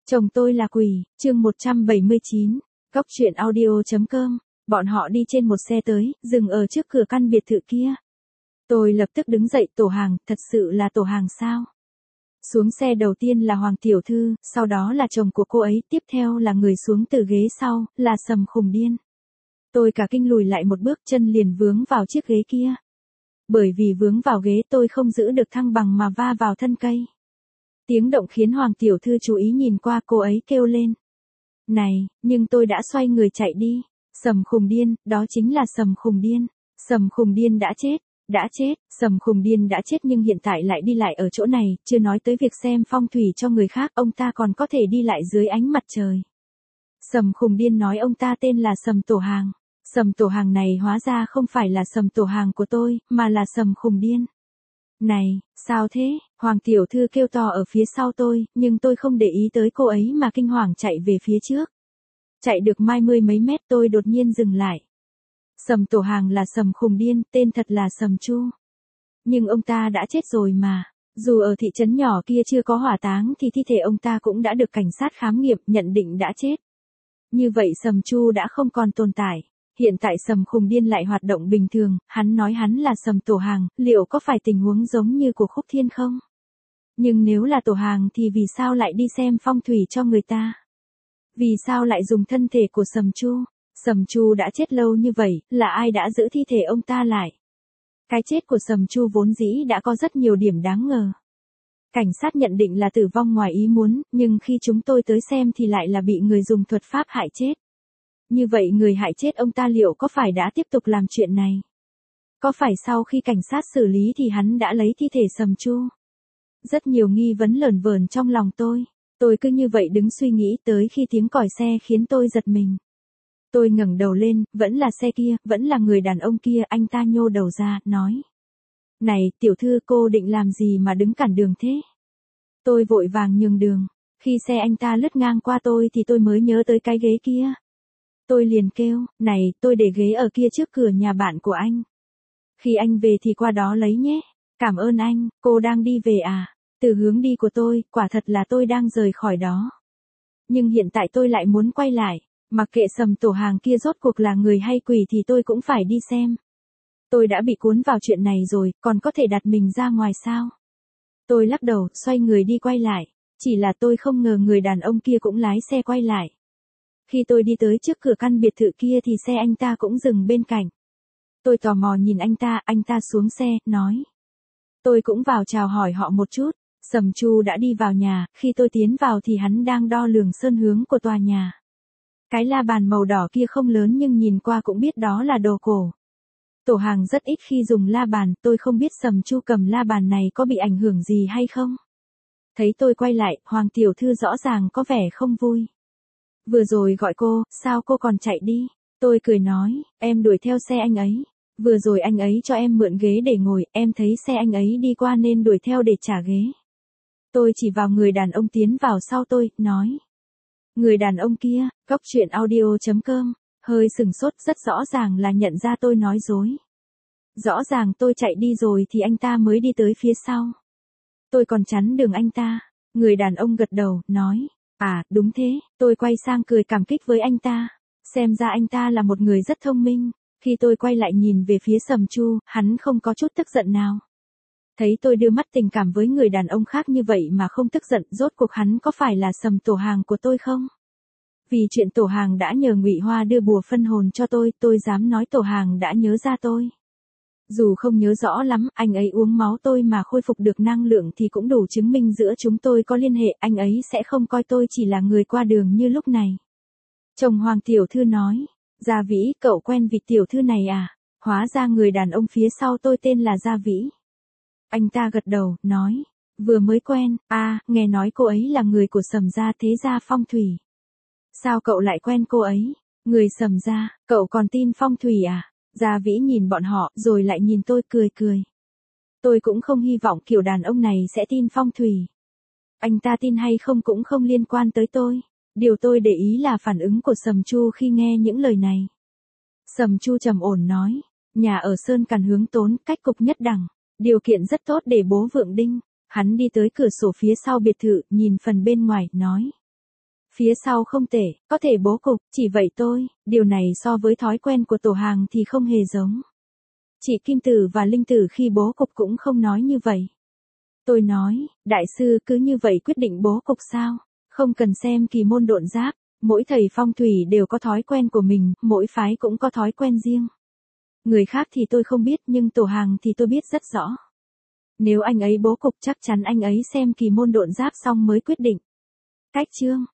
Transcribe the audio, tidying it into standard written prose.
Chồng tôi là quỷ, chương 179, Góc truyện audio.com, bọn họ đi trên một xe tới, dừng ở trước cửa căn biệt thự kia. Tôi lập tức đứng dậy, Tổ Hàng, thật sự là Tổ Hàng sao? Xuống xe đầu tiên là Hoàng Tiểu Thư, sau đó là chồng của cô ấy, tiếp theo là người xuống từ ghế sau, là Sầm Khùng Điên. Tôi cả kinh lùi lại một bước, chân liền vướng vào chiếc ghế kia. Bởi vì vướng vào ghế tôi không giữ được thăng bằng mà va vào thân cây. Tiếng động khiến Hoàng Tiểu Thư chú ý nhìn qua, cô ấy kêu lên. Này, nhưng tôi đã xoay người chạy đi. Sầm Khùng Điên, đó chính là Sầm Khùng Điên. Sầm Khùng Điên đã chết, Sầm Khùng Điên đã chết nhưng hiện tại lại đi lại ở chỗ này, chưa nói tới việc xem phong thủy cho người khác, ông ta còn có thể đi lại dưới ánh mặt trời. Sầm Khùng Điên nói ông ta tên là Sầm Tổ Hàng. Sầm Tổ Hàng này hóa ra không phải là Sầm Tổ Hàng của tôi, mà là Sầm Khùng Điên. Này, sao thế? Hoàng Tiểu Thư kêu to ở phía sau tôi, nhưng tôi không để ý tới cô ấy mà kinh hoàng chạy về phía trước. Chạy được mười mấy mét tôi đột nhiên dừng lại. Sầm Tổ Hàng là Sầm Khùng Điên, tên thật là Sầm Chu. Nhưng ông ta đã chết rồi mà. Dù ở thị trấn nhỏ kia chưa có hỏa táng thì thi thể ông ta cũng đã được cảnh sát khám nghiệm nhận định đã chết. Như vậy Sầm Chu đã không còn tồn tại. Hiện tại Sầm Khùng Điên lại hoạt động bình thường, hắn nói hắn là Sầm Tổ Hàng, liệu có phải tình huống giống như của Khúc Thiên không? Nhưng nếu là Tổ Hàng thì vì sao lại đi xem phong thủy cho người ta? Vì sao lại dùng thân thể của Sầm Chu? Sầm Chu đã chết lâu như vậy, là ai đã giữ thi thể ông ta lại? Cái chết của Sầm Chu vốn dĩ đã có rất nhiều điểm đáng ngờ. Cảnh sát nhận định là tử vong ngoài ý muốn, nhưng khi chúng tôi tới xem thì lại là bị người dùng thuật pháp hại chết. Như vậy người hại chết ông ta liệu có phải đã tiếp tục làm chuyện này? Có phải sau khi cảnh sát xử lý thì hắn đã lấy thi thể Sầm Chu? Rất nhiều nghi vấn lởn vởn trong lòng tôi. Tôi cứ như vậy đứng suy nghĩ tới khi tiếng còi xe khiến tôi giật mình. Tôi ngẩng đầu lên, vẫn là xe kia, vẫn là người đàn ông kia, anh ta nhô đầu ra, nói. Này, tiểu thư, cô định làm gì mà đứng cản đường thế? Tôi vội vàng nhường đường. Khi xe anh ta lướt ngang qua tôi thì tôi mới nhớ tới cái ghế kia. Tôi liền kêu, này, tôi để ghế ở kia trước cửa nhà bạn của anh. Khi anh về thì qua đó lấy nhé. Cảm ơn anh, cô đang đi về à? Từ hướng đi của tôi, quả thật là tôi đang rời khỏi đó. Nhưng hiện tại tôi lại muốn quay lại. Mặc kệ Sầm Tổ Hàng kia rốt cuộc là người hay quỷ thì tôi cũng phải đi xem. Tôi đã bị cuốn vào chuyện này rồi, còn có thể đặt mình ra ngoài sao? Tôi lắc đầu, xoay người đi quay lại. Chỉ là tôi không ngờ người đàn ông kia cũng lái xe quay lại. Khi tôi đi tới trước cửa căn biệt thự kia thì xe anh ta cũng dừng bên cạnh. Tôi tò mò nhìn anh ta xuống xe, nói. Tôi cũng vào chào hỏi họ một chút. Sầm Chu đã đi vào nhà, khi tôi tiến vào thì hắn đang đo lường sơn hướng của tòa nhà. Cái la bàn màu đỏ kia không lớn nhưng nhìn qua cũng biết đó là đồ cổ. Tổ Hàng rất ít khi dùng la bàn, tôi không biết Sầm Chu cầm la bàn này có bị ảnh hưởng gì hay không. Thấy tôi quay lại, Hoàng Tiểu Thư rõ ràng có vẻ không vui. Vừa rồi gọi cô, sao cô còn chạy đi? Tôi cười nói, em đuổi theo xe anh ấy. Vừa rồi anh ấy cho em mượn ghế để ngồi, em thấy xe anh ấy đi qua nên đuổi theo để trả ghế. Tôi chỉ vào người đàn ông tiến vào sau tôi, nói. Người đàn ông kia, Góc truyện audio.com, hơi sừng sốt, rất rõ ràng là nhận ra tôi nói dối. Rõ ràng tôi chạy đi rồi thì anh ta mới đi tới phía sau. Tôi còn chắn đường anh ta. Người đàn ông gật đầu, nói. À, đúng thế, tôi quay sang cười cảm kích với anh ta. Xem ra anh ta là một người rất thông minh. Khi tôi quay lại nhìn về phía Sầm Chu, hắn không có chút tức giận nào. Thấy tôi đưa mắt tình cảm với người đàn ông khác như vậy mà không tức giận, rốt cuộc hắn có phải là Sầm Tổ Hàng của tôi không? Vì chuyện Tổ Hàng đã nhờ Ngụy Hoa đưa bùa phân hồn cho tôi dám nói Tổ Hàng đã nhớ ra tôi. Dù không nhớ rõ lắm, anh ấy uống máu tôi mà khôi phục được năng lượng thì cũng đủ chứng minh giữa chúng tôi có liên hệ, anh ấy sẽ không coi tôi chỉ là người qua đường như lúc này. Chồng Hoàng Tiểu Thư nói, Gia Vĩ, cậu quen vị tiểu thư này à? Hóa ra người đàn ông phía sau tôi tên là Gia Vĩ. Anh ta gật đầu, nói, vừa mới quen, nghe nói cô ấy là người của Sầm gia thế gia phong thủy. Sao cậu lại quen cô ấy? Người Sầm gia, cậu còn tin phong thủy à? Gia Vĩ nhìn bọn họ, rồi lại nhìn tôi cười cười. Tôi cũng không hy vọng kiểu đàn ông này sẽ tin phong thủy. Anh ta tin hay không cũng không liên quan tới tôi. Điều tôi để ý là phản ứng của Sầm Chu khi nghe những lời này. Sầm Chu trầm ổn nói, nhà ở Sơn Càn hướng Tốn, cách cục nhất đẳng. Điều kiện rất tốt để bố vượng đinh. Hắn đi tới cửa sổ phía sau biệt thự, nhìn phần bên ngoài, nói. Phía sau không tệ, có thể bố cục, chỉ vậy tôi, điều này so với thói quen của tổ hàng thì không hề giống. Chị Kim Tử và Linh Tử khi bố cục cũng không nói như vậy. Tôi nói, đại sư cứ như vậy quyết định bố cục sao? Không cần xem kỳ môn độn giáp, mỗi thầy phong thủy đều có thói quen của mình, mỗi phái cũng có thói quen riêng. Người khác thì tôi không biết nhưng tổ hàng thì tôi biết rất rõ. Nếu anh ấy bố cục chắc chắn anh ấy xem kỳ môn độn giáp xong mới quyết định. Cách chương